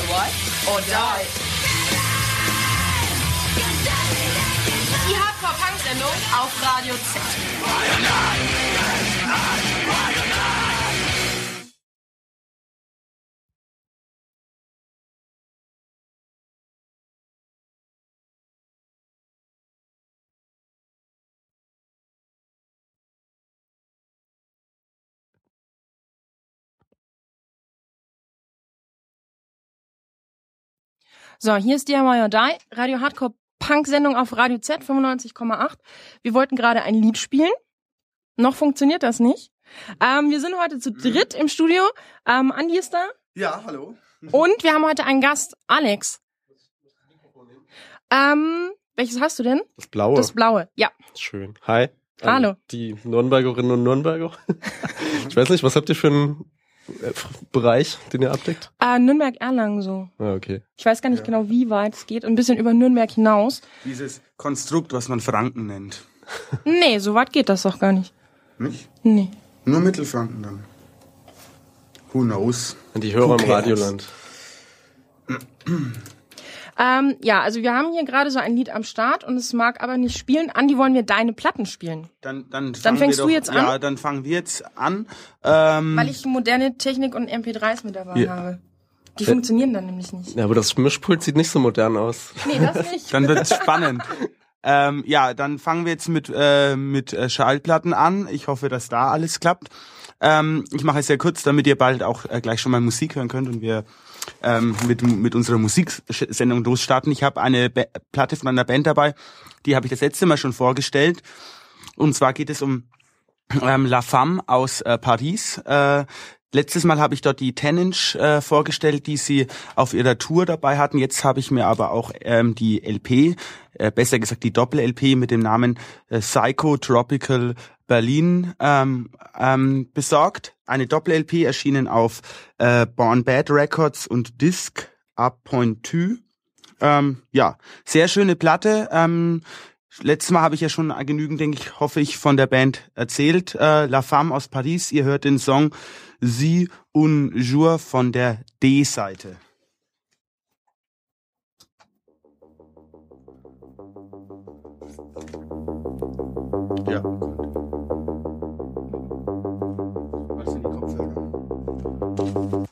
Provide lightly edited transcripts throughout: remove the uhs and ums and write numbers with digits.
or die. Die Hardcore-Punk-Sendung auf Radio Z. So, hier ist DIY or Die, Radio Hardcore Punk-Sendung auf Radio Z 95,8. Wir wollten gerade ein Lied spielen. Noch funktioniert das nicht. Wir sind heute zu dritt im Studio. Andi ist da. Ja, hallo. Und wir haben heute einen Gast, Alex. Welches hast du denn? Das Blaue. Das Blaue, ja. Schön. Hi. Hallo. Die Nürnbergerinnen und Nürnberger. Ich weiß nicht, was habt ihr für einen Bereich, den ihr abdeckt? Nürnberg-Erlangen so. Ah, okay. Ich weiß gar nicht genau, wie weit es geht. Ein bisschen über Nürnberg hinaus. Dieses Konstrukt, was man Franken nennt. Nee, so weit geht das doch gar nicht. Nicht? Nee. Nur Mittelfranken dann. Who knows? Die Hörer im Radioland. Ja, also wir haben hier gerade so ein Lied am Start und es mag aber nicht spielen. Andi, wollen wir deine Platten spielen? Dann fängst du jetzt an? Ja, dann fangen wir jetzt an. Weil ich moderne Technik und MP3s mit dabei habe. Die funktionieren dann nämlich nicht. Ja, aber das Mischpult sieht nicht so modern aus. Nee, das nicht. Dann wird's spannend. Ja, dann fangen wir jetzt mit Schallplatten an. Ich hoffe, dass da alles klappt. Ich mache es sehr kurz, damit ihr bald auch gleich schon mal Musik hören könnt und wir mit unserer Musiksendung losstarten. Ich habe eine Platte von einer Band dabei, die habe ich das letzte Mal schon vorgestellt. Und zwar geht es um La Femme aus Paris. Letztes Mal habe ich dort die 10-Inch vorgestellt, die sie auf ihrer Tour dabei hatten. Jetzt habe ich mir aber auch die LP, besser gesagt die Doppel-LP mit dem Namen Psychotropical Berlin besorgt. Eine Doppel-LP erschienen auf Born Bad Records und Disc Up.2. Ja, sehr schöne Platte. Letztes Mal habe ich ja schon genügend, denke ich, hoffe ich, von der Band erzählt. La Femme aus Paris. Ihr hört den Song Sie un jour von der D-Seite. Ja, gut. Was sind die Kopfhörer?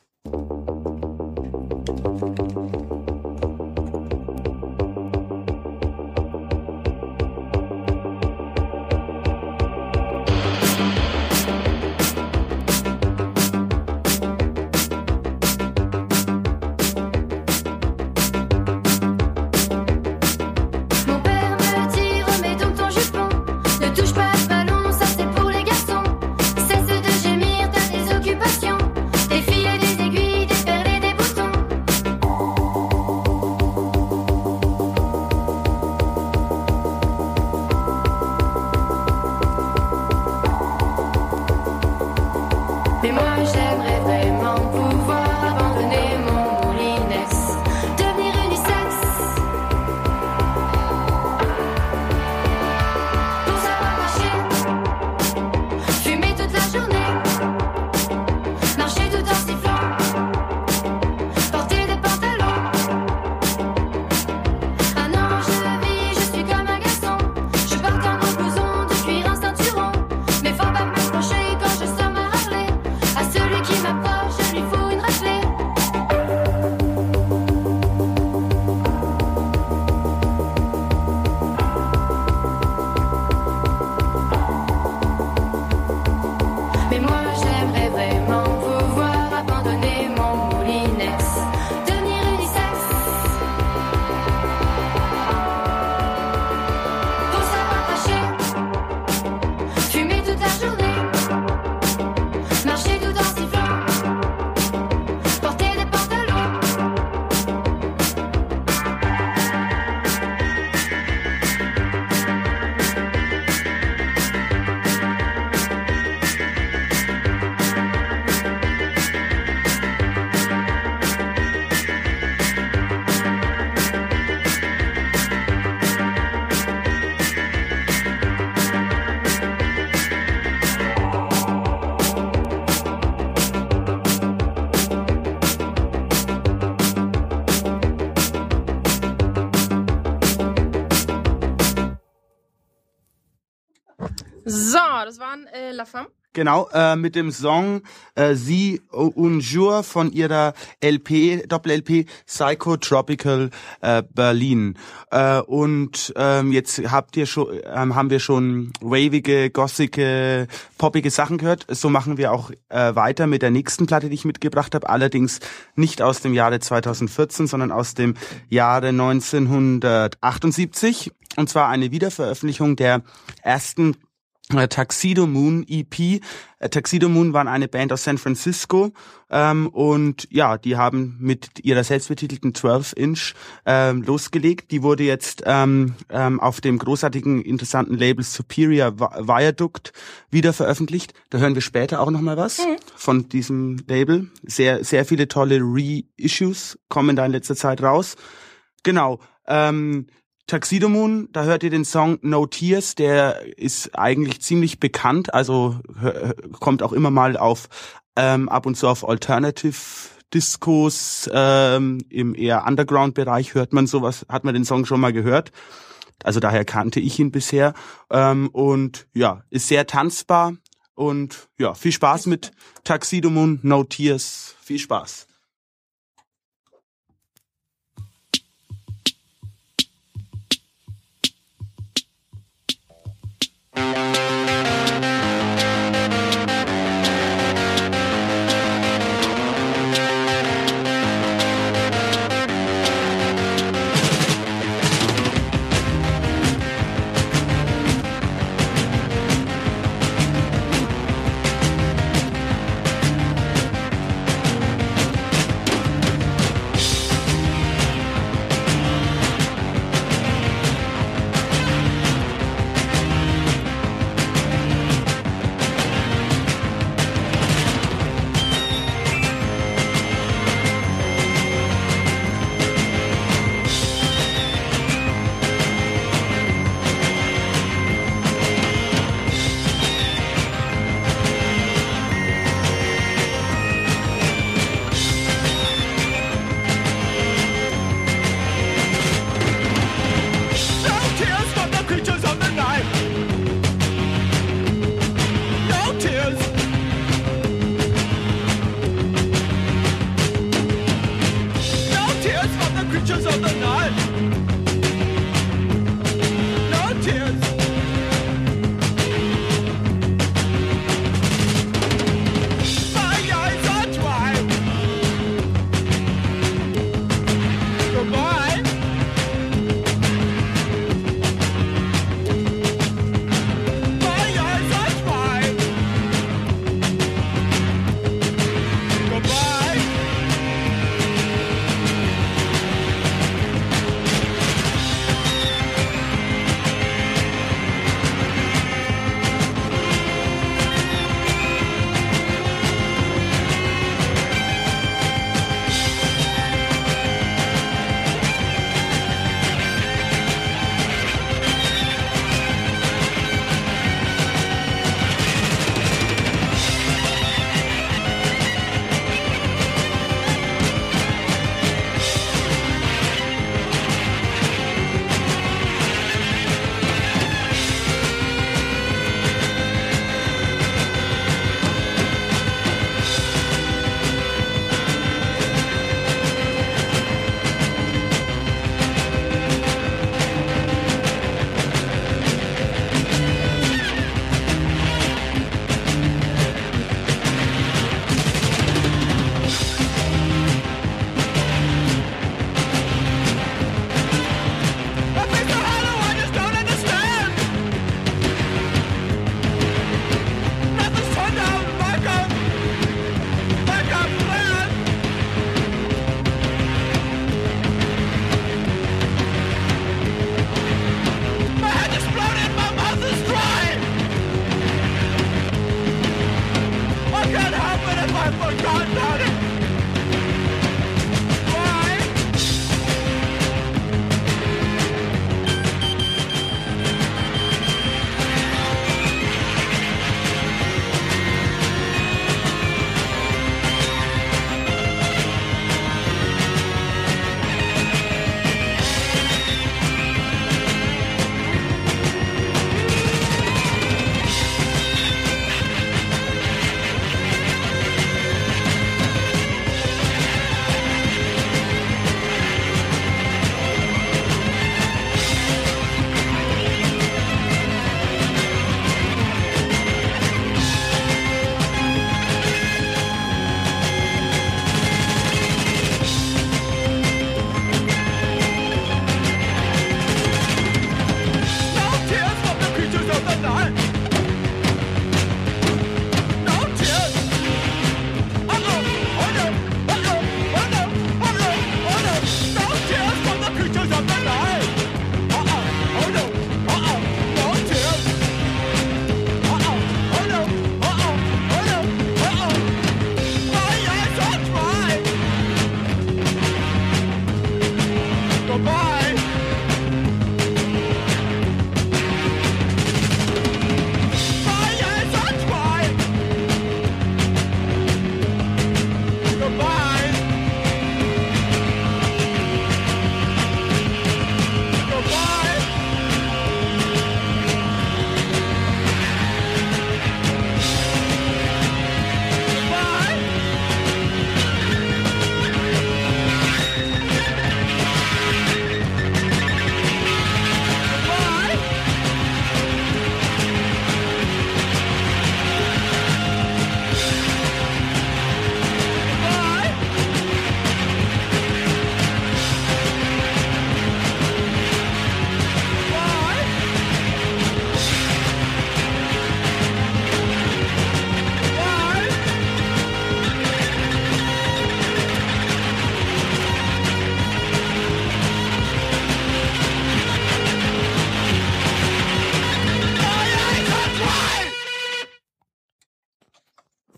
Qui m'apporte Genau, das waren La Femme. Genau, mit dem Song Sie un jour von ihrer LP, Doppel-LP Psychotropical Berlin. Und jetzt haben wir schon wavige, gossige, poppige Sachen gehört. So machen wir auch weiter mit der nächsten Platte, die ich mitgebracht habe. Allerdings nicht aus dem Jahre 2014, sondern aus dem Jahre 1978. Und zwar eine Wiederveröffentlichung der ersten Tuxedo Moon EP. Tuxedo Moon waren eine Band aus San Francisco und ja, die haben mit ihrer selbstbetitelten 12-Inch losgelegt. Die wurde jetzt auf dem großartigen, interessanten Label Superior Viaduct wieder veröffentlicht. Da hören wir später auch nochmal was von diesem Label. Sehr, sehr viele tolle Reissues kommen da in letzter Zeit raus. Genau. Tuxedo Moon, da hört ihr den Song No Tears, der ist eigentlich ziemlich bekannt, also kommt auch immer mal auf ab und zu auf Alternative Discos, im eher Underground-Bereich hört man sowas, hat man den Song schon mal gehört, also daher kannte ich ihn bisher und ja, ist sehr tanzbar und ja, viel Spaß mit Tuxedo Moon, No Tears, viel Spaß.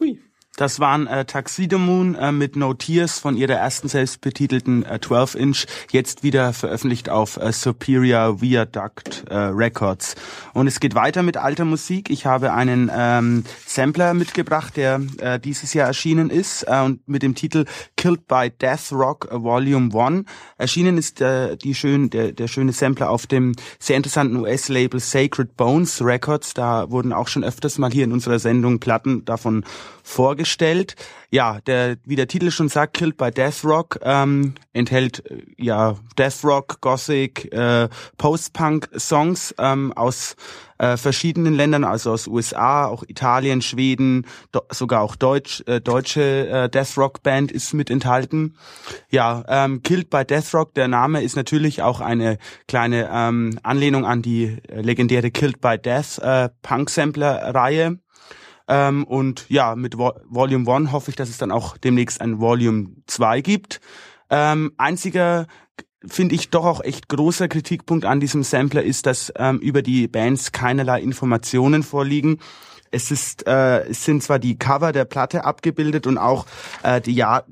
Hui. Das waren Tuxedo Moon mit No Tears von ihrer ersten selbstbetitelten 12-Inch, jetzt wieder veröffentlicht auf Superior Viaduct Records. Und es geht weiter mit alter Musik. Ich habe einen Sampler mitgebracht, der dieses Jahr erschienen ist und mit dem Titel Killed by Death Rock Volume 1. Erschienen ist der schöne Sampler auf dem sehr interessanten US-Label Sacred Bones Records. Da wurden auch schon öfters mal hier in unserer Sendung Platten davon vorgestellt. Ja, wie der Titel schon sagt, Killed by Death Rock, enthält Death Rock, Gothic, Post-Punk-Songs aus verschiedenen Ländern, also aus USA, auch Italien, Schweden, sogar auch deutsche Death Rock Band ist mit enthalten. Ja, Killed by Death Rock, der Name ist natürlich auch eine kleine Anlehnung an die legendäre Killed by Death Punk-Sampler-Reihe. Und ja, mit Volume 1 hoffe ich, dass es dann auch demnächst ein Volume 2 gibt. Einziger, finde ich, doch auch echt großer Kritikpunkt an diesem Sampler ist, dass über die Bands keinerlei Informationen vorliegen. Es sind zwar die Cover der Platte abgebildet und auch das Jahr,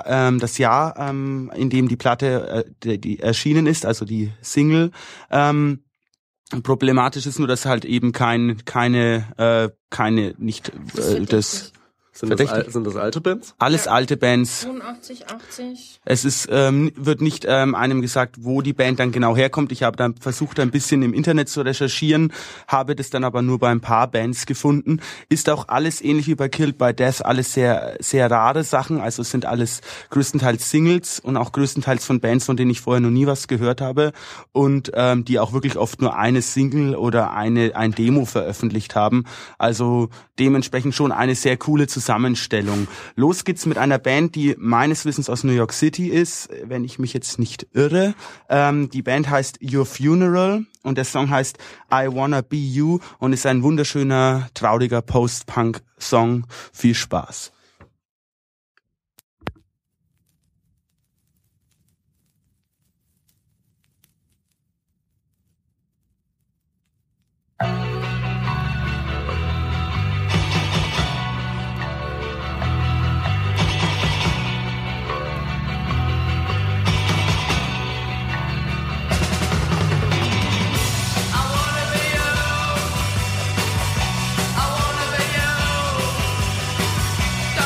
in dem die Platte die erschienen ist, also die Single. Problematisch ist nur, dass halt eben Sind das alte Bands? Alles alte Bands. 85, 80. Es ist wird nicht einem gesagt, wo die Band dann genau herkommt. Ich habe dann versucht, ein bisschen im Internet zu recherchieren, habe das dann aber nur bei ein paar Bands gefunden. Ist auch alles ähnlich wie bei Killed by Death, alles sehr, sehr rare Sachen. Also es sind alles größtenteils Singles und auch größtenteils von Bands, von denen ich vorher noch nie was gehört habe und die auch wirklich oft nur eine Single oder ein Demo veröffentlicht haben. Also dementsprechend schon eine sehr coole Zusammenstellung. Los geht's mit einer Band, die meines Wissens aus New York City ist, wenn ich mich jetzt nicht irre. Die Band heißt Your Funeral und der Song heißt I Wanna Be You und ist ein wunderschöner, trauriger Post-Punk-Song. Viel Spaß. I wanna be you.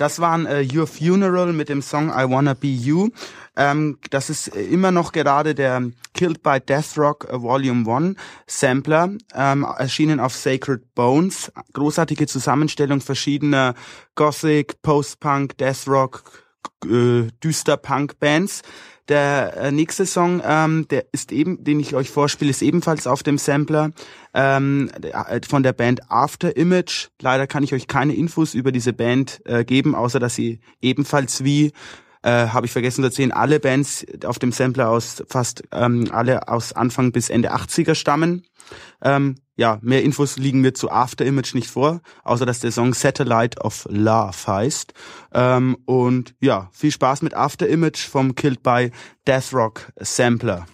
Das waren Your Funeral mit dem Song I Wanna Be You. Das ist immer noch gerade der Killed by Death Rock Volume 1 Sampler, erschienen auf Sacred Bones. Großartige Zusammenstellung verschiedener Gothic, Post-Punk, Death Rock, düster Punk-Bands. Der nächste Song, den ich euch vorspiele, ist ebenfalls auf dem Sampler von der Band After Image. Leider kann ich euch keine Infos über diese Band geben, außer dass sie ebenfalls habe ich vergessen zu erzählen, alle Bands auf dem Sampler alle aus Anfang bis Ende 80er stammen. Mehr Infos liegen mir zu After Image nicht vor, außer dass der Song Satellite of Love heißt. Und ja, viel Spaß mit After Image vom Killed by Death Rock Sampler.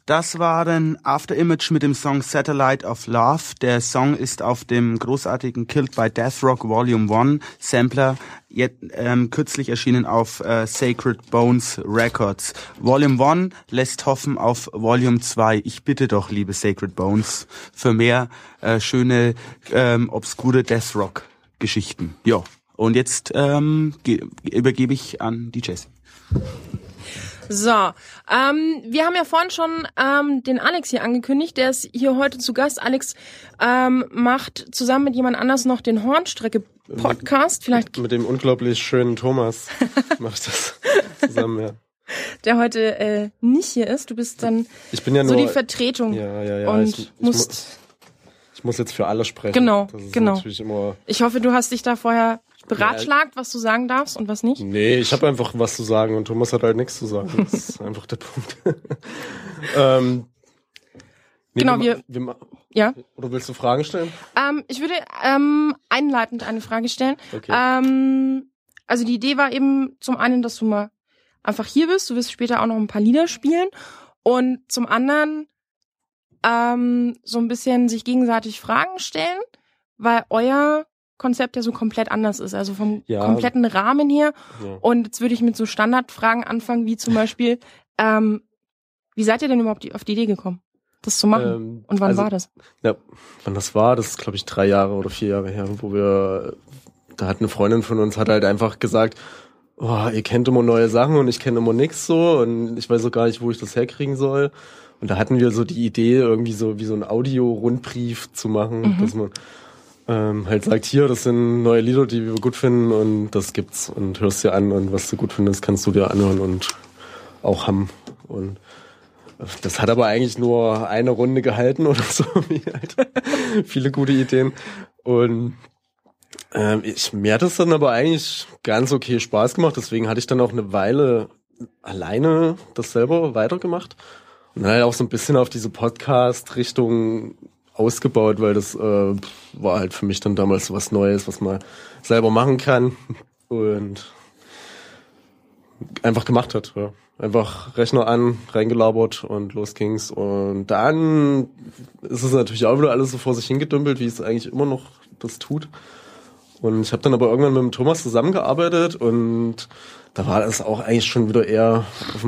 Das war dann After Image mit dem Song Satellite of Love. Der Song ist auf dem großartigen Killed by Death Rock Volume 1 Sampler kürzlich erschienen auf Sacred Bones Records. Volume 1 lässt hoffen auf Volume 2. Ich bitte doch, liebe Sacred Bones, für mehr schöne, obskure Death Rock Geschichten. Ja, und jetzt übergebe ich an die Jessie. So, wir haben ja vorhin schon den Alex hier angekündigt, der ist hier heute zu Gast. Alex macht zusammen mit jemand anders noch den Hornstrecke-Podcast. Vielleicht mit dem unglaublich schönen Thomas macht das zusammen, ja. Der heute nicht hier ist. Du bist dann ich bin ja so nur, die Vertretung. Ja. Und ich muss jetzt für alle sprechen. Genau, das ist genau. Natürlich immer ich hoffe, du hast dich da vorher beratschlagt, was du sagen darfst und was nicht. Nee, ich habe einfach was zu sagen und Thomas hat halt nichts zu sagen. Das ist einfach der Punkt. Genau, ja. Oder willst du Fragen stellen? Ich würde einleitend eine Frage stellen. Okay. Also die Idee war eben zum einen, dass du mal einfach hier bist. Du wirst später auch noch ein paar Lieder spielen. Und zum anderen so ein bisschen sich gegenseitig Fragen stellen, weil euer Konzept ja so komplett anders ist, also vom kompletten Rahmen her. Ja. Und jetzt würde ich mit so Standardfragen anfangen, wie zum Beispiel, wie seid ihr denn überhaupt auf die Idee gekommen, das zu machen? Und wann war das? Ja, wann das war, das ist, glaube ich, 3 Jahre oder 4 Jahre her, da hat eine Freundin von uns hat halt einfach gesagt, oh, ihr kennt immer neue Sachen und ich kenne immer nix so und ich weiß auch gar nicht, wo ich das herkriegen soll. Und da hatten wir so die Idee, irgendwie so wie so ein Audio-Rundbrief zu machen, dass man halt sagt, hier, das sind neue Lieder, die wir gut finden und das gibt's und hörst dir an und was du gut findest, kannst du dir anhören und auch haben. Und das hat aber eigentlich nur eine Runde gehalten oder so, wie halt viele gute Ideen. Und mir hat das dann aber eigentlich ganz okay Spaß gemacht, deswegen hatte ich dann auch eine Weile alleine das selber weitergemacht. Und dann halt auch so ein bisschen auf diese Podcast-Richtung ausgebaut, weil das war halt für mich dann damals so was Neues, was man selber machen kann und einfach gemacht hat. Ja. Einfach Rechner an, reingelabert und los ging's. Und dann ist es natürlich auch wieder alles so vor sich hingedümpelt, wie es eigentlich immer noch das tut. Und ich habe dann aber irgendwann mit dem Thomas zusammengearbeitet und da war das auch eigentlich schon wieder eher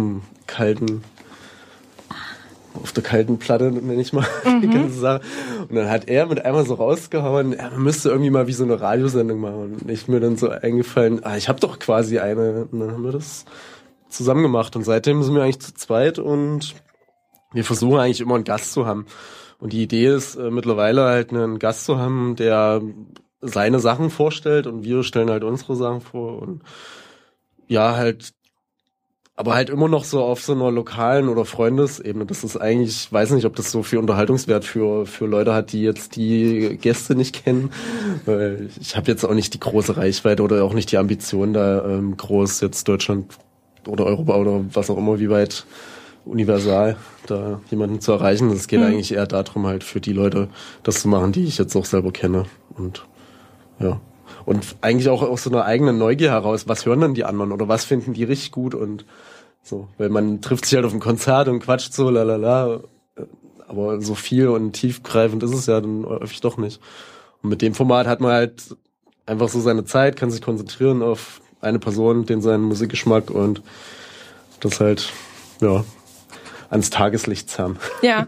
auf der kalten Platte, nenne ich mal die ganze Sache. Und dann hat er mit einmal so rausgehauen, man müsste irgendwie mal wie so eine Radiosendung machen. Und ich mir dann so eingefallen, ich habe doch quasi eine. Und dann haben wir das zusammen gemacht. Und seitdem sind wir eigentlich zu zweit und wir versuchen eigentlich immer einen Gast zu haben. Und die Idee ist mittlerweile halt einen Gast zu haben, der seine Sachen vorstellt und wir stellen halt unsere Sachen vor. Und ja, halt aber halt immer noch so auf so einer lokalen oder Freundesebene. Das ist eigentlich, ich weiß nicht, ob das so viel Unterhaltungswert für Leute hat, die jetzt die Gäste nicht kennen. Weil ich habe jetzt auch nicht die große Reichweite oder auch nicht die Ambition, da groß jetzt Deutschland oder Europa oder was auch immer, wie weit universal da jemanden zu erreichen. Es geht eigentlich eher darum, halt für die Leute das zu machen, die ich jetzt auch selber kenne. Und ja. Und eigentlich auch aus so einer eigenen Neugier heraus, was hören denn die anderen oder was finden die richtig gut und so. Weil man trifft sich halt auf ein Konzert und quatscht so, lalala, aber so viel und tiefgreifend ist es ja dann häufig doch nicht. Und mit dem Format hat man halt einfach so seine Zeit, kann sich konzentrieren auf eine Person, den seinen Musikgeschmack und das halt, ja, ans Tageslicht zerren. Ja.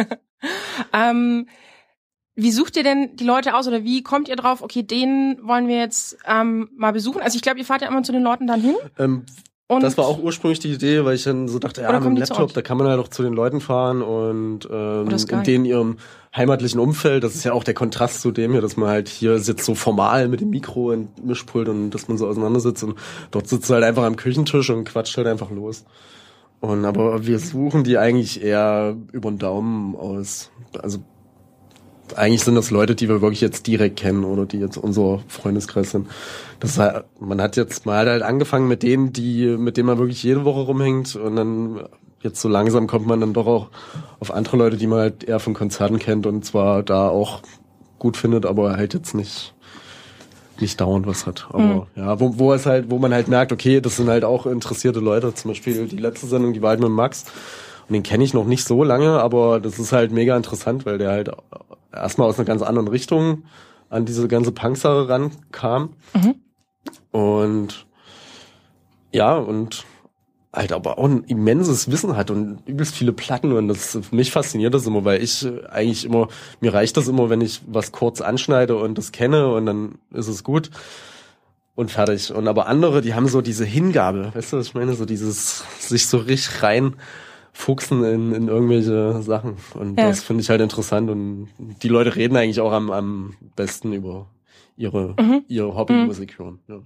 Wie sucht ihr denn die Leute aus oder wie kommt ihr drauf, okay, den wollen wir jetzt mal besuchen? Also ich glaube, ihr fahrt ja immer zu den Leuten dann hin. Und das war auch ursprünglich die Idee, weil ich dann so dachte, mit dem Laptop, da kann man halt auch zu den Leuten fahren und in denen ihrem heimatlichen Umfeld, das ist ja auch der Kontrast zu dem hier, dass man halt hier sitzt so formal mit dem Mikro und Mischpult und dass man so auseinandersitzt und dort sitzt du halt einfach am Küchentisch und quatscht halt einfach los. Aber wir suchen die eigentlich eher über den Daumen aus. Also eigentlich sind das Leute, die wir wirklich jetzt direkt kennen oder die jetzt unser Freundeskreis sind. Man hat halt angefangen mit denen, mit denen man wirklich jede Woche rumhängt und dann jetzt so langsam kommt man dann doch auch auf andere Leute, die man halt eher von Konzerten kennt und zwar da auch gut findet, aber halt jetzt nicht dauernd was hat. Aber ja, wo man halt merkt, okay, das sind halt auch interessierte Leute. Zum Beispiel die letzte Sendung, die war halt mit Max. Und den kenne ich noch nicht so lange, aber das ist halt mega interessant, weil der halt erstmal aus einer ganz anderen Richtung an diese ganze Punk-Sache rankam. Und ja, und halt aber auch ein immenses Wissen hat und übelst viele Platten, und das mich fasziniert das immer, weil ich eigentlich immer, mir reicht das immer, wenn ich was kurz anschneide und das kenne und dann ist es gut und fertig. Und aber andere, die haben so diese Hingabe, weißt du, was ich meine, so dieses sich so richtig reinfuchsen in irgendwelche Sachen, und das finde ich halt interessant, und die Leute reden eigentlich auch am besten über ihre Hobbymusik hören. Ja.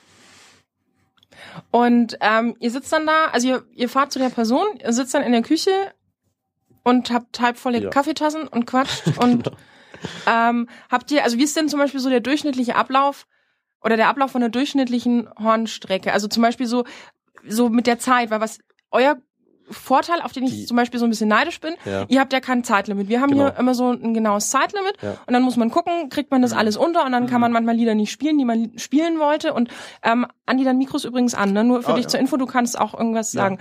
Und ihr sitzt dann da, also ihr fahrt zu der Person, ihr sitzt dann in der Küche und habt halbvolle Kaffeetassen und quatscht und habt ihr, also wie ist denn zum Beispiel so der durchschnittliche Ablauf oder der Ablauf von einer durchschnittlichen Hornstrecke? Also zum Beispiel so mit der Zeit, weil was euer Vorteil, auf den ich zum Beispiel so ein bisschen neidisch bin, ihr habt ja kein Zeitlimit. Wir haben hier immer so ein genaues Zeitlimit und dann muss man gucken, kriegt man das alles unter, und dann kann man manchmal Lieder nicht spielen, die man spielen wollte. Und Andi, dein Mikro ist übrigens an, ne? Nur für dich zur Info, du kannst auch irgendwas sagen.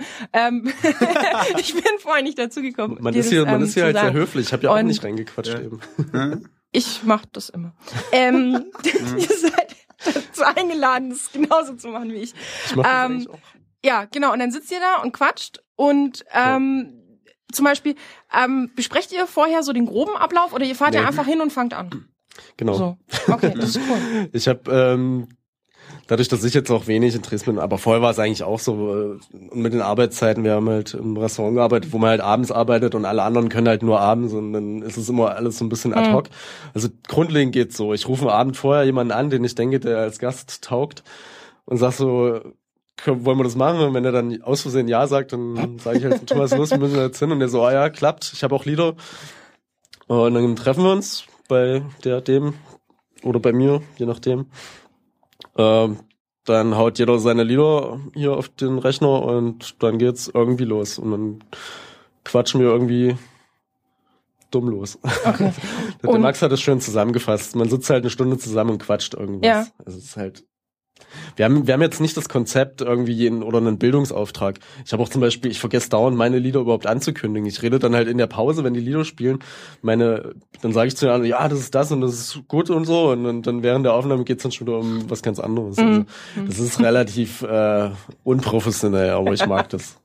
Ich bin vorhin nicht dazu gekommen. Man ist hier halt sehr höflich, ich habe ja auch nicht reingequatscht eben. Ich mach das immer. Ihr seid dazu eingeladen, das genauso zu machen wie ich. Ich mach das eigentlich auch. Ja, genau. Und dann sitzt ihr da und quatscht und zum Beispiel besprecht ihr vorher so den groben Ablauf, oder ihr fahrt ja einfach hin und fangt an? Genau. So. Okay, das ist cool. Ich habe dadurch, dass ich jetzt auch wenig in Dresden bin, aber vorher war es eigentlich auch so, mit den Arbeitszeiten, wir haben halt im Restaurant gearbeitet, wo man halt abends arbeitet und alle anderen können halt nur abends, und dann ist es immer alles so ein bisschen ad hoc. Also grundlegend geht's so, ich rufe am Abend vorher jemanden an, den ich denke, der als Gast taugt, und sag so, wollen wir das machen? Und wenn er dann aus Versehen ja sagt, dann sage ich halt, Thomas, los, wir müssen jetzt hin. Und der so, ja, klappt, ich habe auch Lieder. Und dann treffen wir uns bei dem oder bei mir, je nachdem. Dann haut jeder seine Lieder hier auf den Rechner und dann geht's irgendwie los. Und dann quatschen wir irgendwie dumm los. Okay. Der Max hat es schön zusammengefasst. Man sitzt halt eine Stunde zusammen und quatscht irgendwas. Ja. Also es ist halt... Wir haben jetzt nicht das Konzept irgendwie oder einen Bildungsauftrag. Ich habe auch zum Beispiel, ich vergesse dauernd, meine Lieder überhaupt anzukündigen. Ich rede dann halt in der Pause, wenn die Lieder spielen, dann sage ich zu den anderen, ja, das ist das und das ist gut und so, und dann während der Aufnahme geht's dann schon wieder um was ganz anderes. Also, das ist relativ unprofessionell, aber ich mag das.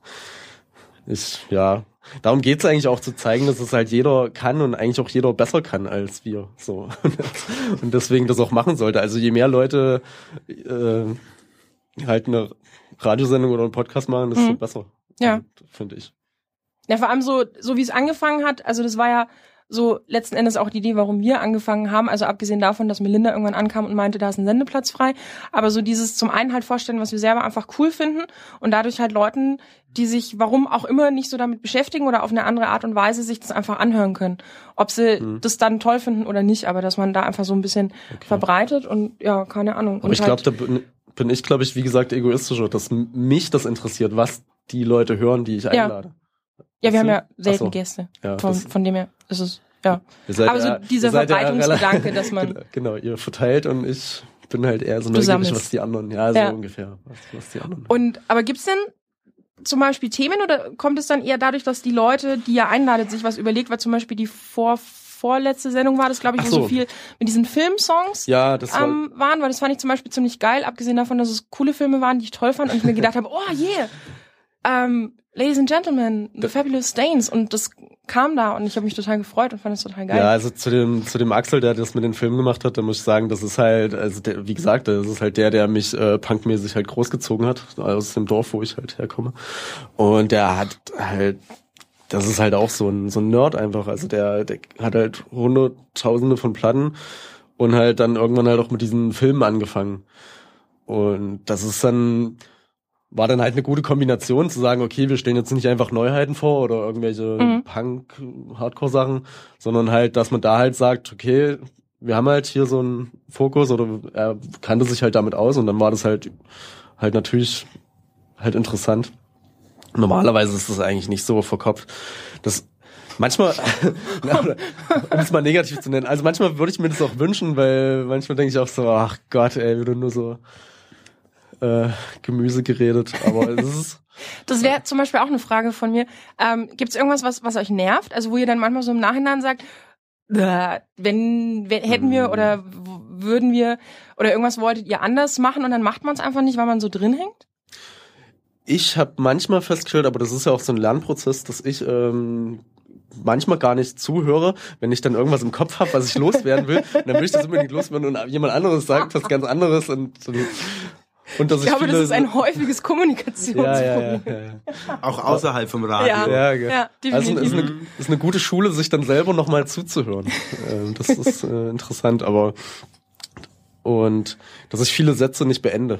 Darum geht's eigentlich auch, zu zeigen, dass es halt jeder kann und eigentlich auch jeder besser kann als wir. So. Und deswegen das auch machen sollte. Also je mehr Leute halt eine Radiosendung oder einen Podcast machen, desto besser. Ja. Finde ich. Ja, vor allem so wie es angefangen hat, also das war ja so letzten Endes auch die Idee, warum wir angefangen haben, also abgesehen davon, dass Melinda irgendwann ankam und meinte, da ist ein Sendeplatz frei, aber so dieses zum einen halt vorstellen, was wir selber einfach cool finden, und dadurch halt Leuten, die sich warum auch immer nicht so damit beschäftigen oder auf eine andere Art und Weise sich das einfach anhören können. Ob sie das dann toll finden oder nicht, aber dass man da einfach so ein bisschen verbreitet und ja, keine Ahnung. Aber ich glaube, da bin ich, glaube ich, wie gesagt, egoistischer, dass mich das interessiert, was die Leute hören, die ich einlade. Ja, wir haben ja selten Gäste. Ja, von dem her ist es, ja. Aber so dieser Verbreitungsgedanke, dass man... Genau, ihr verteilt und ich bin halt eher so neugierig, was die anderen, so ungefähr, was die anderen. Und, aber gibt's denn zum Beispiel Themen, oder kommt es dann eher dadurch, dass die Leute, die ihr einladet, sich was überlegt, weil zum Beispiel die vorletzte Sendung war das, glaube ich, wo so viel mit diesen Filmsongs waren, weil das fand ich zum Beispiel ziemlich geil, abgesehen davon, dass es coole Filme waren, die ich toll fand und ich mir gedacht habe, oh yeah, Ladies and Gentlemen, The Fabulous Stains, und das kam da und ich habe mich total gefreut und fand es total geil. Ja, also zu dem Axel, der das mit den Filmen gemacht hat, da muss ich sagen, das ist halt, also wie gesagt, das ist halt der mich punkmäßig halt großgezogen hat, aus dem Dorf, wo ich halt herkomme. Und der hat halt, das ist halt auch so ein Nerd einfach, also der hat halt Hunderttausende von Platten und halt dann irgendwann halt auch mit diesen Filmen angefangen. Und das ist war dann halt eine gute Kombination, zu sagen, okay, wir stellen jetzt nicht einfach Neuheiten vor oder irgendwelche Punk-Hardcore-Sachen, sondern halt, dass man da halt sagt, okay, wir haben halt hier so einen Fokus, oder er kannte sich halt damit aus, und dann war das halt natürlich halt interessant. Normalerweise ist das eigentlich nicht so verkopft. Das manchmal, um es mal negativ zu nennen, also manchmal würde ich mir das auch wünschen, weil manchmal denke ich auch so, ach Gott, ey, wie du nur so Gemüse geredet, aber es ist... Das wäre zum Beispiel auch eine Frage von mir. Gibt es irgendwas, was euch nervt? Also wo ihr dann manchmal so im Nachhinein sagt, hätten wir oder würden wir oder irgendwas wolltet ihr anders machen und dann macht man es einfach nicht, weil man so drin hängt? Ich habe manchmal festgestellt, aber das ist ja auch so ein Lernprozess, dass ich manchmal gar nicht zuhöre, wenn ich dann irgendwas im Kopf habe, was ich loswerden will. Und dann will ich das unbedingt loswerden und jemand anderes sagt was ganz anderes und dass ich glaube, das ist ein häufiges Kommunikationsproblem. Ja. Auch außerhalb vom Radio. Ja, definitiv. Also ist eine gute Schule, sich dann selber nochmal zuzuhören. Das ist interessant, aber und dass ich viele Sätze nicht beende.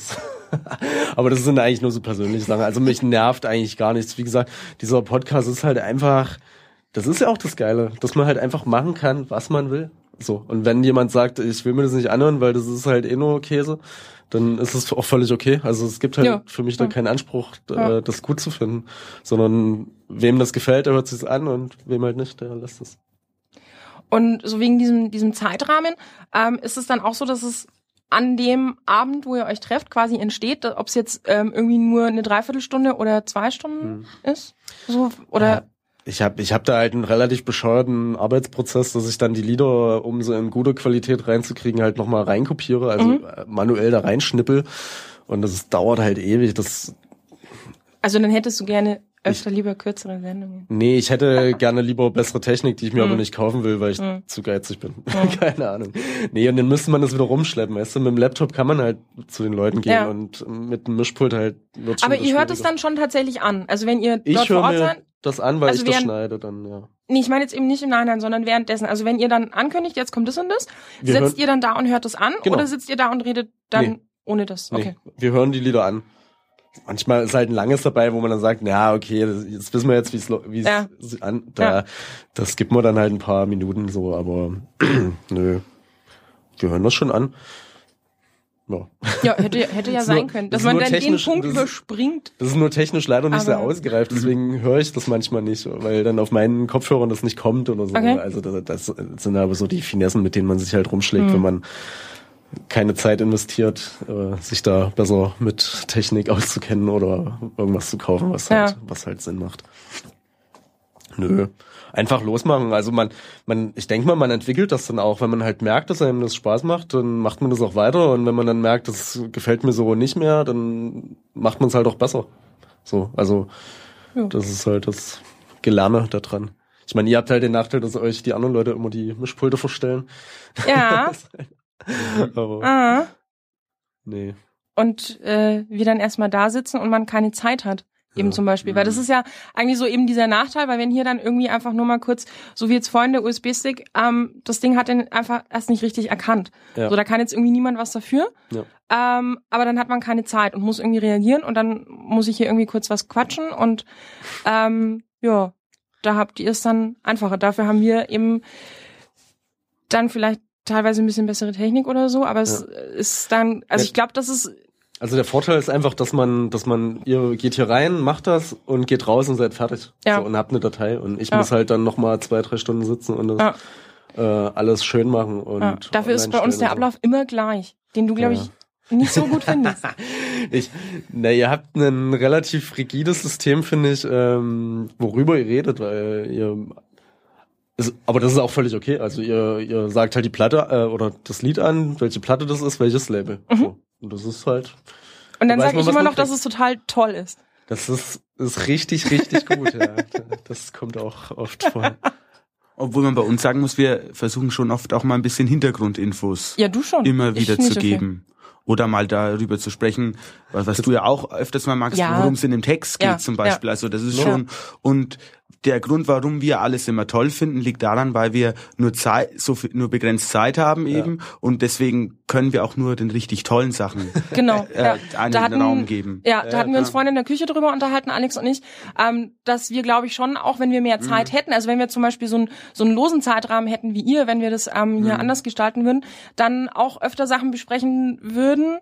Aber das sind eigentlich nur so persönliche Sachen. Also mich nervt eigentlich gar nichts. Wie gesagt, dieser Podcast ist halt einfach, das ist ja auch das Geile, dass man halt einfach machen kann, was man will. So. Und wenn jemand sagt, ich will mir das nicht anhören, weil das ist halt eh nur Käse, dann ist es auch völlig okay. Also es gibt halt für mich da keinen Anspruch, das gut zu finden, sondern wem das gefällt, der hört sich's an und wem halt nicht, der lässt es. Und so wegen diesem Zeitrahmen, ist es dann auch so, dass es an dem Abend, wo ihr euch trefft, quasi entsteht, ob es jetzt irgendwie nur eine Dreiviertelstunde oder 2 Stunden ist? So, oder? Ja. Ich hab da halt einen relativ bescheuerten Arbeitsprozess, dass ich dann die Lieder, um sie in gute Qualität reinzukriegen, halt nochmal reinkopiere, also manuell da reinschnippel. Und das dauert halt ewig. Also dann hättest du gerne öfter lieber kürzere Sendungen? Nee, ich hätte gerne lieber bessere Technik, die ich mir aber nicht kaufen will, weil ich zu geizig bin. Keine Ahnung. Nee, und dann müsste man das wieder rumschleppen, weißt du? Mit dem Laptop kann man halt zu den Leuten gehen und mit dem Mischpult halt wird schon. Aber ihr hört es dann schon tatsächlich an? Also wenn ihr dort vor Ort seid? Das an, weil ich das schneide dann, ja. Nee, ich meine jetzt eben nicht im Nachhinein, sondern währenddessen. Also wenn ihr dann ankündigt, jetzt kommt das und das, sitzt ihr dann da und hört das an? Genau. Oder sitzt ihr da und redet dann ohne das? Okay. Nee, wir hören die Lieder an. Manchmal ist halt ein langes dabei, wo man dann sagt, ja, okay, jetzt wissen wir jetzt, wie es an, das gibt man dann halt ein paar Minuten so, aber nö, wir hören das schon an. Ja, hätte ja sein können, dass man dann den Punkt überspringt. Das ist nur technisch leider nicht sehr ausgereift, deswegen höre ich das manchmal nicht, weil dann auf meinen Kopfhörern das nicht kommt oder so. Okay. Also das sind aber so die Finessen, mit denen man sich halt rumschlägt, wenn man keine Zeit investiert, sich da besser mit Technik auszukennen oder irgendwas zu kaufen, was halt Sinn macht. Nö. Einfach losmachen. Also ich denke mal, man entwickelt das dann auch. Wenn man halt merkt, dass einem das Spaß macht, dann macht man das auch weiter. Und wenn man dann merkt, das gefällt mir so nicht mehr, dann macht man es halt auch besser. So, also das ist halt das Gelerne da dran. Ich meine, ihr habt halt den Nachteil, dass euch die anderen Leute immer die Mischpulte verstellen. Ja. Aber nee. Und wir dann erstmal da sitzen und man keine Zeit hat. Eben zum Beispiel, weil das ist ja eigentlich so eben dieser Nachteil, weil wenn hier dann irgendwie einfach nur mal kurz, so wie jetzt vorhin der USB-Stick, das Ding hat den einfach erst nicht richtig erkannt. Ja. So, da kann jetzt irgendwie niemand was dafür. Ja. Aber dann hat man keine Zeit und muss irgendwie reagieren und dann muss ich hier irgendwie kurz was quatschen und da habt ihr es dann einfacher. Dafür haben wir eben dann vielleicht teilweise ein bisschen bessere Technik oder so, aber es ist dann, also ich glaube, das ist. Also der Vorteil ist einfach, dass man, ihr geht hier rein, macht das und geht raus und seid fertig. Ja. So, und habt eine Datei. Und ich muss halt dann nochmal 2-3 Stunden sitzen und das alles schön machen. Und dafür ist bei uns der Ablauf immer gleich, den du, glaube ich, nicht so gut findest. Ihr habt ein relativ rigides System, finde ich, worüber ihr redet, weil aber das ist auch völlig okay. Also ihr sagt halt die Platte oder das Lied an, welche Platte das ist, welches Label. So. Und das ist halt. Und dann sage ich immer noch, dass es total toll ist. Das ist richtig, richtig gut, ja. Das kommt auch oft vor. Obwohl man bei uns sagen muss, wir versuchen schon oft auch mal ein bisschen Hintergrundinfos du schon. Immer wieder zu geben. Oder mal darüber zu sprechen, was du ja auch öfters mal magst, worum es in dem Text geht zum Beispiel. Also das ist schon, und der Grund, warum wir alles immer toll finden, liegt daran, weil wir nur begrenzt Zeit haben eben und deswegen können wir auch nur den richtig tollen Sachen einen Raum geben. Ja, da hatten wir uns vorhin in der Küche drüber unterhalten, Alex und ich, dass wir, glaube ich, schon, auch wenn wir mehr Zeit hätten, also wenn wir zum Beispiel so einen losen Zeitrahmen hätten wie ihr, wenn wir das hier anders gestalten würden, dann auch öfter Sachen besprechen würden,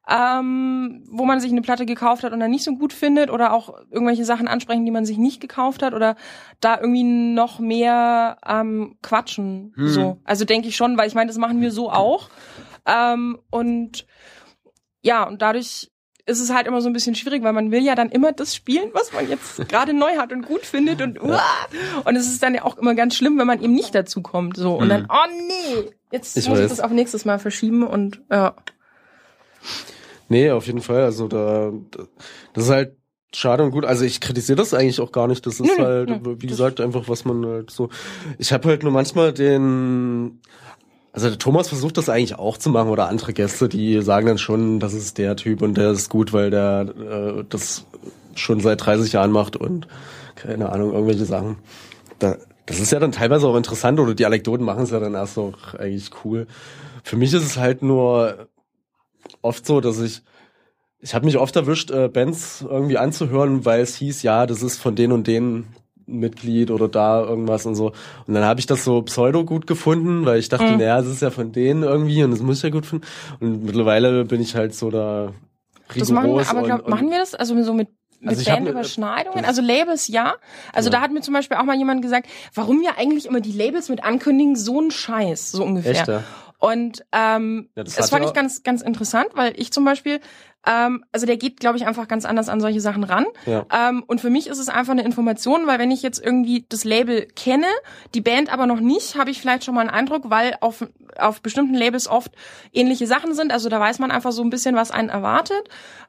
wo man sich eine Platte gekauft hat und dann nicht so gut findet oder auch irgendwelche Sachen ansprechen, die man sich nicht gekauft hat oder da irgendwie noch mehr quatschen. So. Also denke ich schon, weil ich meine, das machen wir so auch. Und ja, und dadurch ist es halt immer so ein bisschen schwierig, weil man will ja dann immer das spielen, was man jetzt gerade neu hat und gut findet und es ist dann ja auch immer ganz schlimm, wenn man eben nicht dazu kommt, so und dann jetzt muss ich das auf nächstes Mal verschieben und ja. Nee, auf jeden Fall, also das ist halt schade und gut, also ich kritisiere das eigentlich auch gar nicht, das ist wie gesagt einfach, was man halt so, ich habe halt nur manchmal also der Thomas versucht das eigentlich auch zu machen oder andere Gäste, die sagen dann schon, das ist der Typ und der ist gut, weil der das schon seit 30 Jahren macht und keine Ahnung, irgendwelche Sachen. Das ist ja dann teilweise auch interessant oder die Anekdoten machen es ja dann erst auch eigentlich cool. Für mich ist es halt nur oft so, dass ich habe mich oft erwischt, Bands irgendwie anzuhören, weil es hieß, ja, das ist von den und den Mitglied oder da irgendwas und so. Und dann habe ich das so pseudo gut gefunden, weil ich dachte, naja, das ist ja von denen irgendwie und das muss ich ja gut finden. Und mittlerweile bin ich halt so da rigoros. Machen wir das also so mit Bandüberschneidungen? Also Labels, ja. Also da hat mir zum Beispiel auch mal jemand gesagt, warum ja eigentlich immer die Labels mit ankündigen, so ein Scheiß, so ungefähr. Echt, ja? Und das fand ich ganz, ganz interessant, weil ich zum Beispiel also der geht, glaube ich, einfach ganz anders an solche Sachen ran. Ja. Und für mich ist es einfach eine Information, weil wenn ich jetzt irgendwie das Label kenne, die Band aber noch nicht, habe ich vielleicht schon mal einen Eindruck, weil auf bestimmten Labels oft ähnliche Sachen sind. Also da weiß man einfach so ein bisschen, was einen erwartet.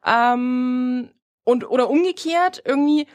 Oder umgekehrt irgendwie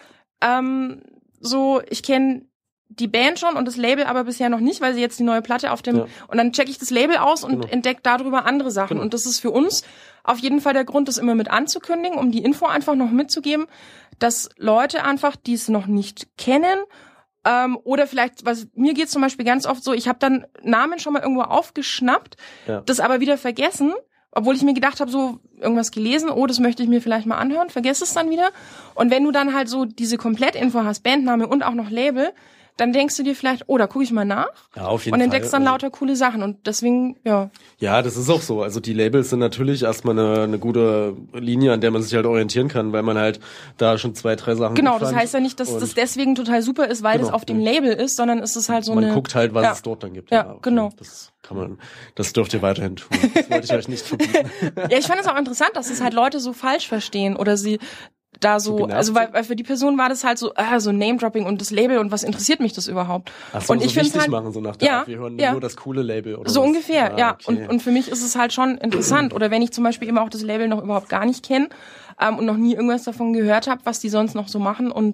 so, ich kenne die Band schon und das Label aber bisher noch nicht, weil sie jetzt die neue Platte auf dem und dann checke ich das Label aus und entdecke darüber andere Sachen und das ist für uns auf jeden Fall der Grund, das immer mit anzukündigen, um die Info einfach noch mitzugeben, dass Leute einfach, die es noch nicht kennen oder vielleicht, mir geht's zum Beispiel ganz oft so, ich habe dann Namen schon mal irgendwo aufgeschnappt, das aber wieder vergessen, obwohl ich mir gedacht habe, so irgendwas gelesen, das möchte ich mir vielleicht mal anhören, vergesse es dann wieder und wenn du dann halt so diese Komplettinfo hast, Bandname und auch noch Label, dann denkst du dir vielleicht, da gucke ich mal nach. Ja, auf jeden Fall. Und entdeckst dann lauter coole Sachen. Und deswegen, Ja, das ist auch so. Also die Labels sind natürlich erstmal eine gute Linie, an der man sich halt orientieren kann, weil man halt da schon 2, 3 Sachen Genau, das heißt ja nicht, dass das deswegen total super ist, weil das auf dem Label ist, sondern es ist halt so man guckt halt, was es dort dann gibt. Ja, genau. Das dürft ihr weiterhin tun. Das wollte ich euch nicht verbieten. Ja, ich fand es auch interessant, dass es halt Leute so falsch verstehen oder sie da so, also weil für die Person war das halt so, so Name-Dropping und das Label und was interessiert mich das überhaupt? Ach so, und ich so wichtig halt, machen, so nach der Art, wir hören nur das coole Label oder so was? ungefähr, ja. Okay. Und für mich ist es halt schon interessant. Oder wenn ich zum Beispiel immer auch das Label noch überhaupt gar nicht kenne und noch nie irgendwas davon gehört habe, was die sonst noch so machen und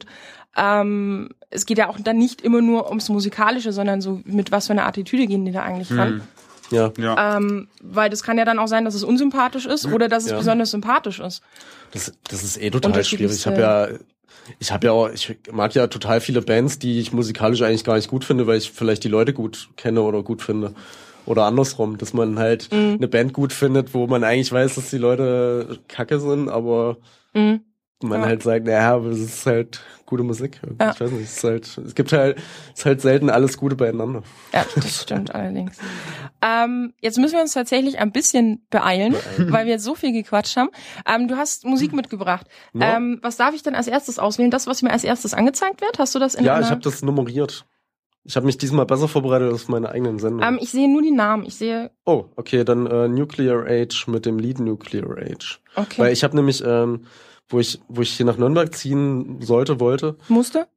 es geht ja auch dann nicht immer nur ums Musikalische, sondern so mit was für eine Attitüde gehen die da eigentlich ran. Ja. Weil das kann ja dann auch sein, dass es unsympathisch ist oder dass es besonders sympathisch ist. Das ist total schwierig. Ich mag ja total viele Bands, die ich musikalisch eigentlich gar nicht gut finde, weil ich vielleicht die Leute gut kenne oder gut finde. Oder andersrum, dass man halt eine Band gut findet, wo man eigentlich weiß, dass die Leute kacke sind, aber man halt sagt, naja, aber es ist halt gute Musik. Ja. Ich weiß nicht, es ist halt selten alles Gute beieinander. Ja, das stimmt allerdings. Jetzt müssen wir uns tatsächlich ein bisschen beeilen, weil wir jetzt so viel gequatscht haben. Du hast Musik mitgebracht. Ja. Was darf ich denn als erstes auswählen? Das, was mir als erstes angezeigt wird? Hast du das Ja, ich habe das nummeriert. Ich habe mich diesmal besser vorbereitet als meine eigenen Sendungen. Ich sehe nur die Namen. Oh, okay, dann Nuclear Age mit dem Lied Nuclear Age. Okay. Weil ich habe nämlich wo ich hier nach Nürnberg ziehen musste,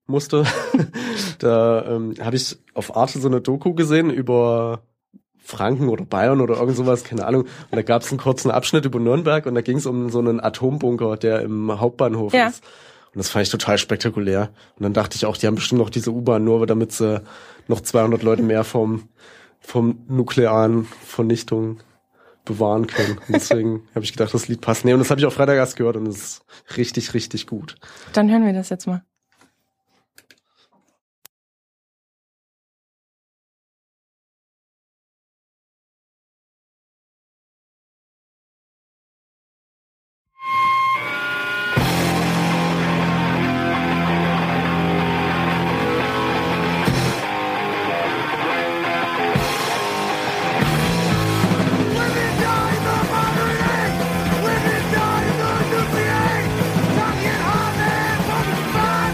da habe ich auf Arte so eine Doku gesehen über Franken oder Bayern oder irgend sowas, keine Ahnung. Und da gab es einen kurzen Abschnitt über Nürnberg und da ging es um so einen Atombunker, der im Hauptbahnhof ist. Und das fand ich total spektakulär. Und dann dachte ich auch, die haben bestimmt noch diese U-Bahn nur, damit sie noch 200 Leute mehr vom nuklearen Vernichtung bewahren können. Und deswegen habe ich gedacht, das Lied passt. Nee, und das habe ich auch Freitag erst gehört und das ist richtig, richtig gut. Dann hören wir das jetzt mal. Fire!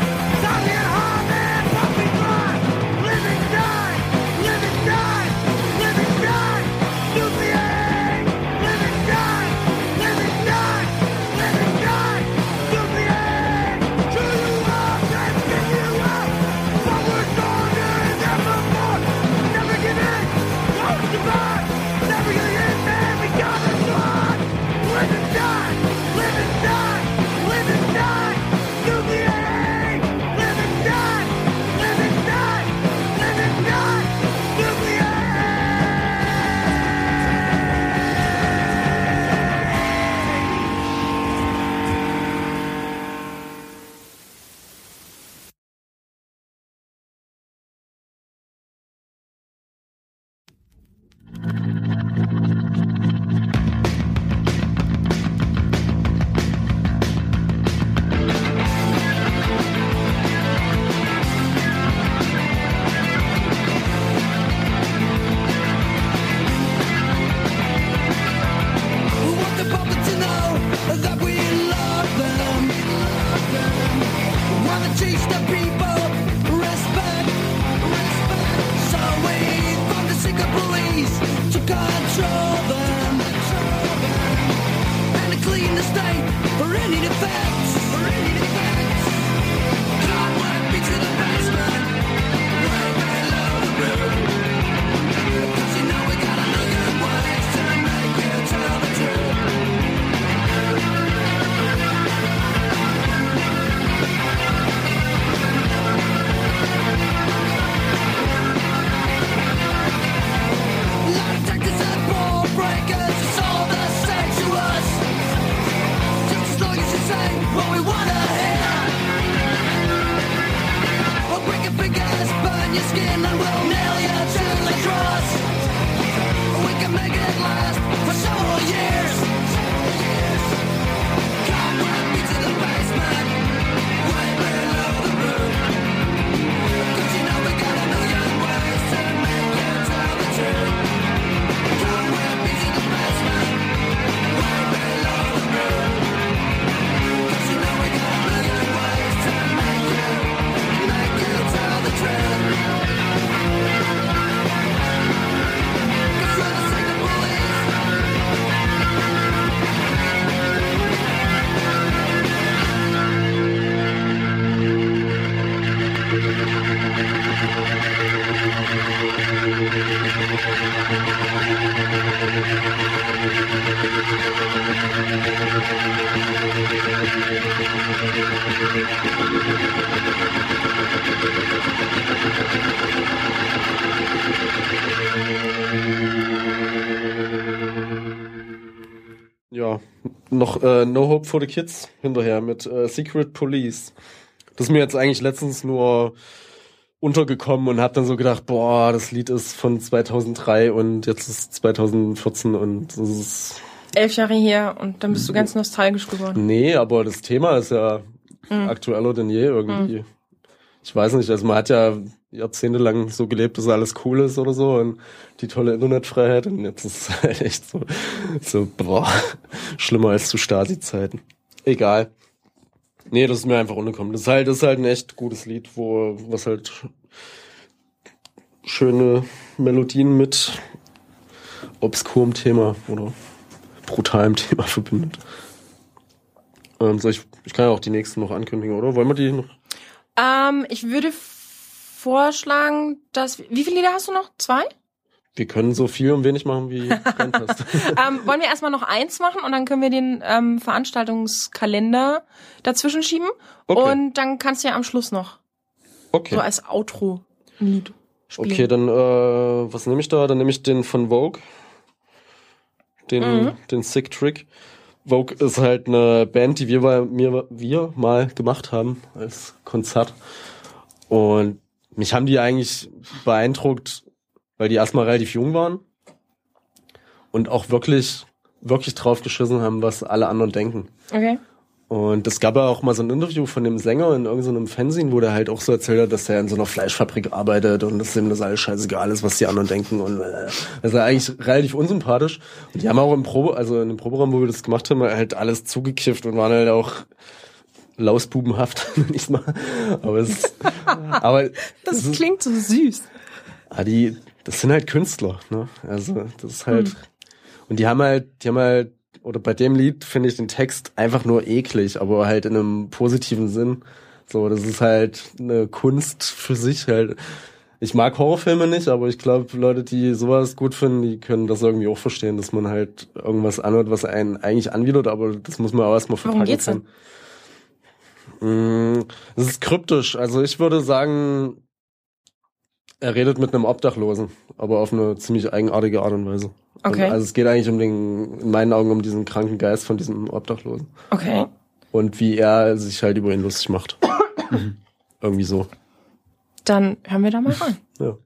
and then we'll nail you to the cross. We can make it last for several years. Cobweb beats in the basement, way below the roof. 'Cause you know we got a million ways to make you tell the truth. Cobweb beats in the basement, way below the roof. 'Cause you know we got a million ways to make you tell the truth. 'Cause we're the secret police. Ja, noch No Hope for the Kids hinterher mit Secret Police. Das ist mir jetzt eigentlich letztens nur untergekommen und hab dann so gedacht, boah, das Lied ist von 2003 und jetzt ist 2014 und das ist... 11 Jahre her und dann bist du ganz nostalgisch geworden. Nee, aber das Thema ist ja aktueller denn je irgendwie. Ich weiß nicht, also man hat ja jahrzehntelang so gelebt, dass alles cool ist oder so und die tolle Internetfreiheit und jetzt ist es halt echt so boah, schlimmer als zu Stasi-Zeiten. Egal. Nee, das ist mir einfach untergekommen. Das ist halt ein echt gutes Lied, was halt schöne Melodien mit obskurem Thema oder brutalem Thema verbindet. Ich kann ja auch die nächsten noch ankündigen, oder? Wollen wir die noch? Ich würde vorschlagen, wie viele Lieder hast du noch? 2? Wir können so viel und wenig machen, wie reinpasst. Wollen wir erstmal noch 1 machen und dann können wir den Veranstaltungskalender dazwischen schieben. Okay. Und dann kannst du ja am Schluss noch so als Outro ein Lied spielen. Okay, dann was nehme ich da? Dann nehme ich den von Vogue. Den Sick Trick. Vogue ist halt eine Band, die wir mal gemacht haben als Konzert. Und mich haben die eigentlich beeindruckt, weil die erstmal relativ jung waren und auch wirklich drauf geschissen haben, was alle anderen denken. Okay. Und es gab ja auch mal so ein Interview von dem Sänger in irgendeinem Fanzine, wo der halt auch so erzählt hat, dass er in so einer Fleischfabrik arbeitet und dass ihm das alles scheißegal ist, was die anderen denken. Und das ist eigentlich relativ unsympathisch. Und die haben auch in dem Proberaum, wo wir das gemacht haben, halt alles zugekifft und waren halt auch lausbubenhaft, nenn ich's mal. Aber das klingt so süß. Das sind halt Künstler, ne? Also das ist halt und die haben halt oder bei dem Lied finde ich den Text einfach nur eklig, aber halt in einem positiven Sinn. So, das ist halt eine Kunst für sich halt. Ich mag Horrorfilme nicht, aber ich glaube, Leute, die sowas gut finden, die können das irgendwie auch verstehen, dass man halt irgendwas anhört, was einen eigentlich anwidert, aber das muss man auch erstmal verpacken. Worum geht's denn? Das ist kryptisch. Also ich würde sagen, er redet mit einem Obdachlosen, aber auf eine ziemlich eigenartige Art und Weise. Okay. Also es geht eigentlich in meinen Augen um diesen kranken Geist von diesem Obdachlosen. Okay. Und wie er sich halt über ihn lustig macht. Irgendwie so. Dann hören wir da mal rein. Ja.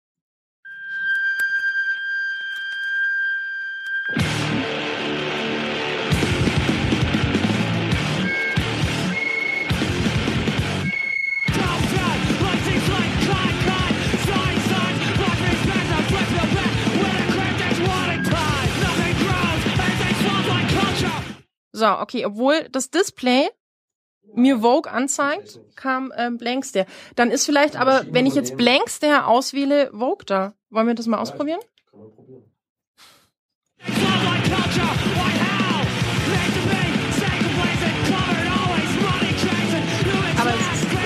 So, okay, obwohl das Display mir Vogue anzeigt, kam Blankstare. Dann ist vielleicht aber, wenn ich jetzt Blankstare auswähle, Vogue da. Wollen wir das mal ausprobieren? Kann man probieren. Aber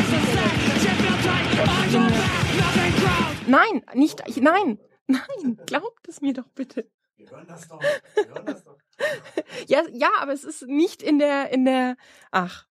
nein, nein, glaubt es mir doch bitte. Wir hören das doch. Ja, aber es ist nicht in der, ach.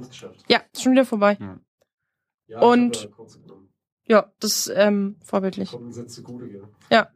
es geschafft. Ja, ist schon wieder vorbei. Ja, Und- ich hab kurz genommen. Ja, das ist vorbildlich. Kommen Sätze gute, gell? Ja.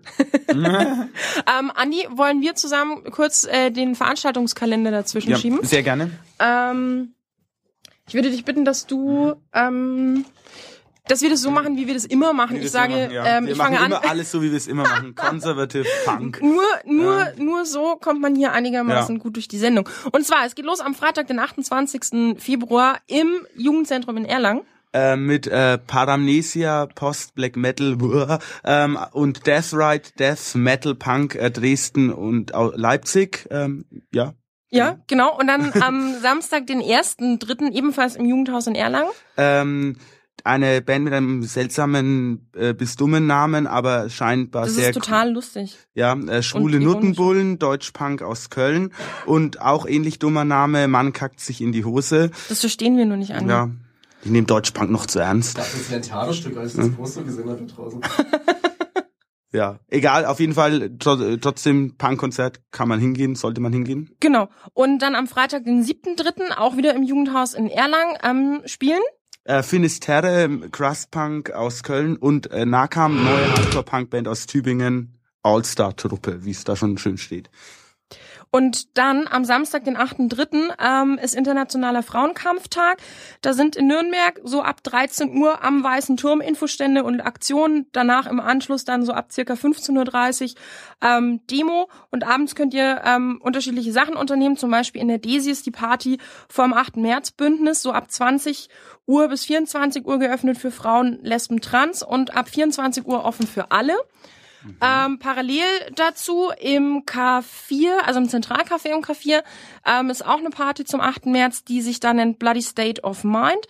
Andi, wollen wir zusammen kurz den Veranstaltungskalender dazwischen Ja, schieben? sehr gerne. Ich würde dich bitten, dass du, dass wir das so machen, wie wir das immer machen. Wie Ich wir sage, das immer machen, ja. Wir ich machen fange an. immer alles so, wie wir es immer machen. Konservativ, Punk. Nur so kommt man hier einigermaßen gut durch die Sendung. Und zwar, es geht los am Freitag, den 28. Februar im Jugendzentrum in Erlangen. Mit Paramnesia, Post-Black Metal und Death Ride, Death Metal Punk Dresden und Leipzig. Ja. Ja, genau. Und dann am Samstag, den 1.3. ebenfalls im Jugendhaus in Erlangen. Eine Band mit einem seltsamen bis dummen Namen, aber scheinbar Das sehr ist total lustig. ja, schwule Und ironisch. Nuttenbullen, Deutschpunk aus Köln und auch ähnlich dummer Name, Mann kackt sich in die Hose. Das verstehen wir nur nicht an. Ja, ich nehme Deutschpunk noch zu ernst. Das ist ein Theaterstück, als ich das Poster gesehen habe da draußen. Ja, egal, auf jeden Fall trotzdem Punkkonzert kann man hingehen, sollte man hingehen. Genau. Und dann am Freitag, den 7.3. auch wieder im Jugendhaus in Erlangen spielen. Finisterre, Crustpunk aus Köln und Nakam, neue Hardcore-Punk-Band aus Tübingen, All-Star-Truppe, wie es da schon schön steht. Und dann am Samstag, den 8.3. Ist Internationaler Frauenkampftag. Da sind in Nürnberg so ab 13 Uhr am Weißen Turm Infostände und Aktionen. Danach im Anschluss dann so ab circa 15.30 Uhr Demo. Und abends könnt ihr unterschiedliche Sachen unternehmen. Zum Beispiel in der Desi ist die Party vom 8. März Bündnis. So ab 20 Uhr bis 24 Uhr geöffnet für Frauen, Lesben, Trans. Und ab 24 Uhr offen für alle. Parallel dazu im K4, also im Zentralcafé im K4, ist auch eine Party zum 8. März, die sich da nennt Bloody State of Mind.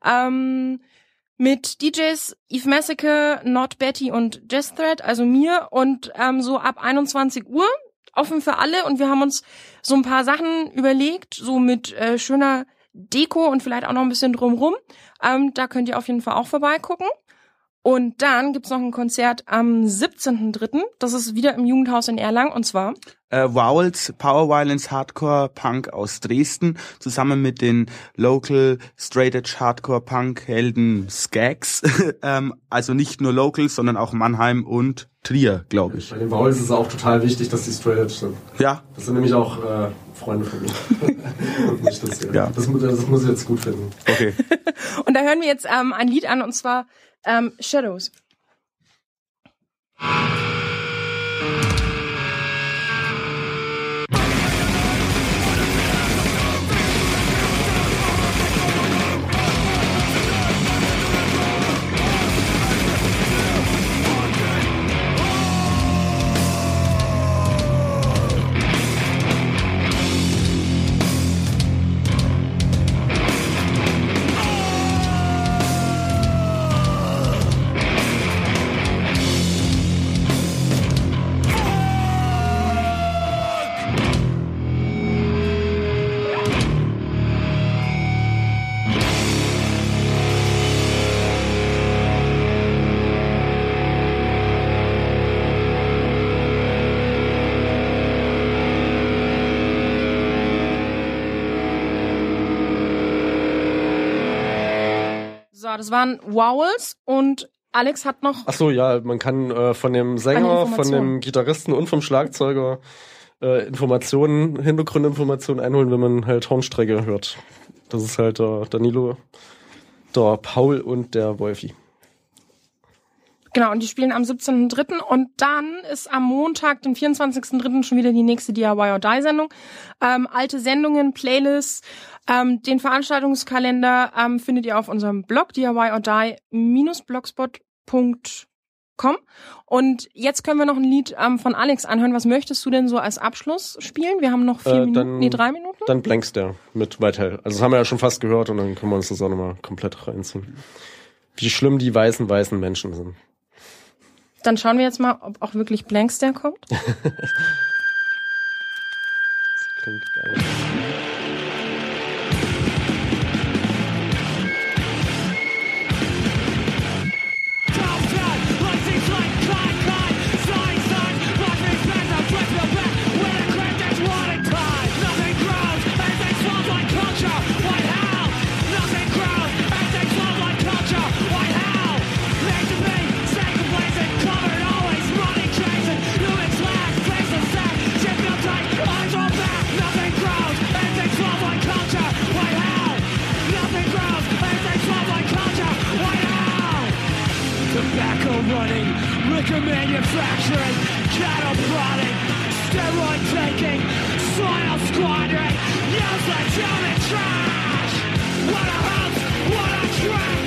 Mit DJs Eve Massacre, Not Betty und Jazz Thread, also mir, und so ab 21 Uhr offen für alle. Und wir haben uns so ein paar Sachen überlegt, so mit schöner Deko und vielleicht auch noch ein bisschen drumrum. Da könnt ihr auf jeden Fall auch vorbeigucken. Und dann gibt's noch ein Konzert am 17.3. Das ist wieder im Jugendhaus in Erlangen, und zwar Vowels, Power Violence, Hardcore Punk aus Dresden, zusammen mit den Local Straight Edge Hardcore Punk Helden Skags. Also nicht nur Local, sondern auch Mannheim und Trier, glaube ich. Bei den Vowels ist es auch total wichtig, dass die straight edge sind. Ja. Das sind nämlich auch Freunde von mir. Und nicht das hier. Ja. Das muss ich jetzt gut finden. Okay. und da hören wir jetzt ein Lied an, und zwar Shadows. So, das waren Vowels, und Alex hat noch... Ach so, ja, man kann von dem Sänger, von dem Gitarristen und vom Schlagzeuger Hintergrundinformationen einholen, wenn man halt Hornstrecke hört. Das ist halt der Danilo, der Paul und der Wolfi. Genau, und die spielen am 17.3. Und dann ist am Montag, den 24.3. schon wieder die nächste DIY or Die Sendung. Alte Sendungen, Playlists, den Veranstaltungskalender findet ihr auf unserem Blog DIY-or-die-blogspot.com. Und jetzt können wir noch ein Lied von Alex anhören. Was möchtest du denn so als Abschluss spielen? Wir haben noch 4 Minuten, 3 Minuten. Dann Blanks der mit Whitehell. Also das haben wir ja schon fast gehört, und dann können wir uns das auch nochmal komplett reinziehen. Wie schlimm die weißen Menschen sind. Dann schauen wir jetzt mal, ob auch wirklich Blanks der kommt. Das klingt geil. Nothing grows, and they swallow like culture. White hell, manufacturing, cattle prodding, steroid taking, soil squandering, useless human trash. What a house, what a track.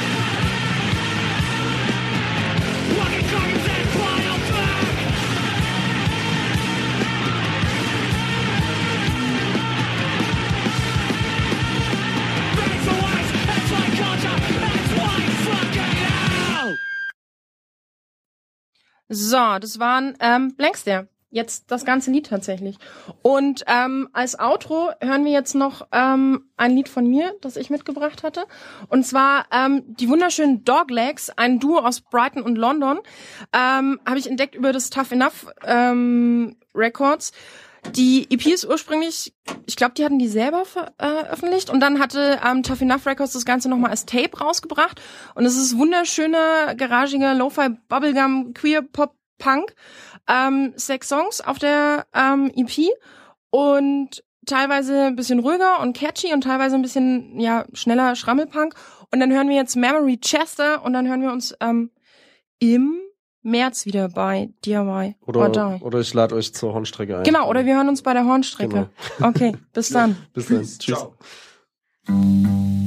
Walking carcass and bile back. Thanks for life, it's like culture, it's like fucking hell. So, das waren Blank Stare. Jetzt das ganze Lied tatsächlich. Und als Outro hören wir jetzt noch ein Lied von mir, das ich mitgebracht hatte. Und zwar die wunderschönen Doglegs, ein Duo aus Brighton und London, habe ich entdeckt über das Tough Enough Records. Die EP ist ursprünglich, ich glaube, die hatten die selber veröffentlicht und dann hatte Tough Enough Records das Ganze nochmal als Tape rausgebracht und es ist wunderschöner, garagiger Lo-Fi, Bubblegum, Queer, Pop, Punk, 6 Songs auf der EP und teilweise ein bisschen ruhiger und catchy und teilweise ein bisschen schneller Schrammelpunk und dann hören wir jetzt Memory Chester und dann hören wir uns im März wieder bei DIY or Die. Oder ich lade euch zur Hornstrecke ein. Genau, oder wir hören uns bei der Hornstrecke. Genau. Okay, bis dann. Bis dann. Tschüss. Ciao.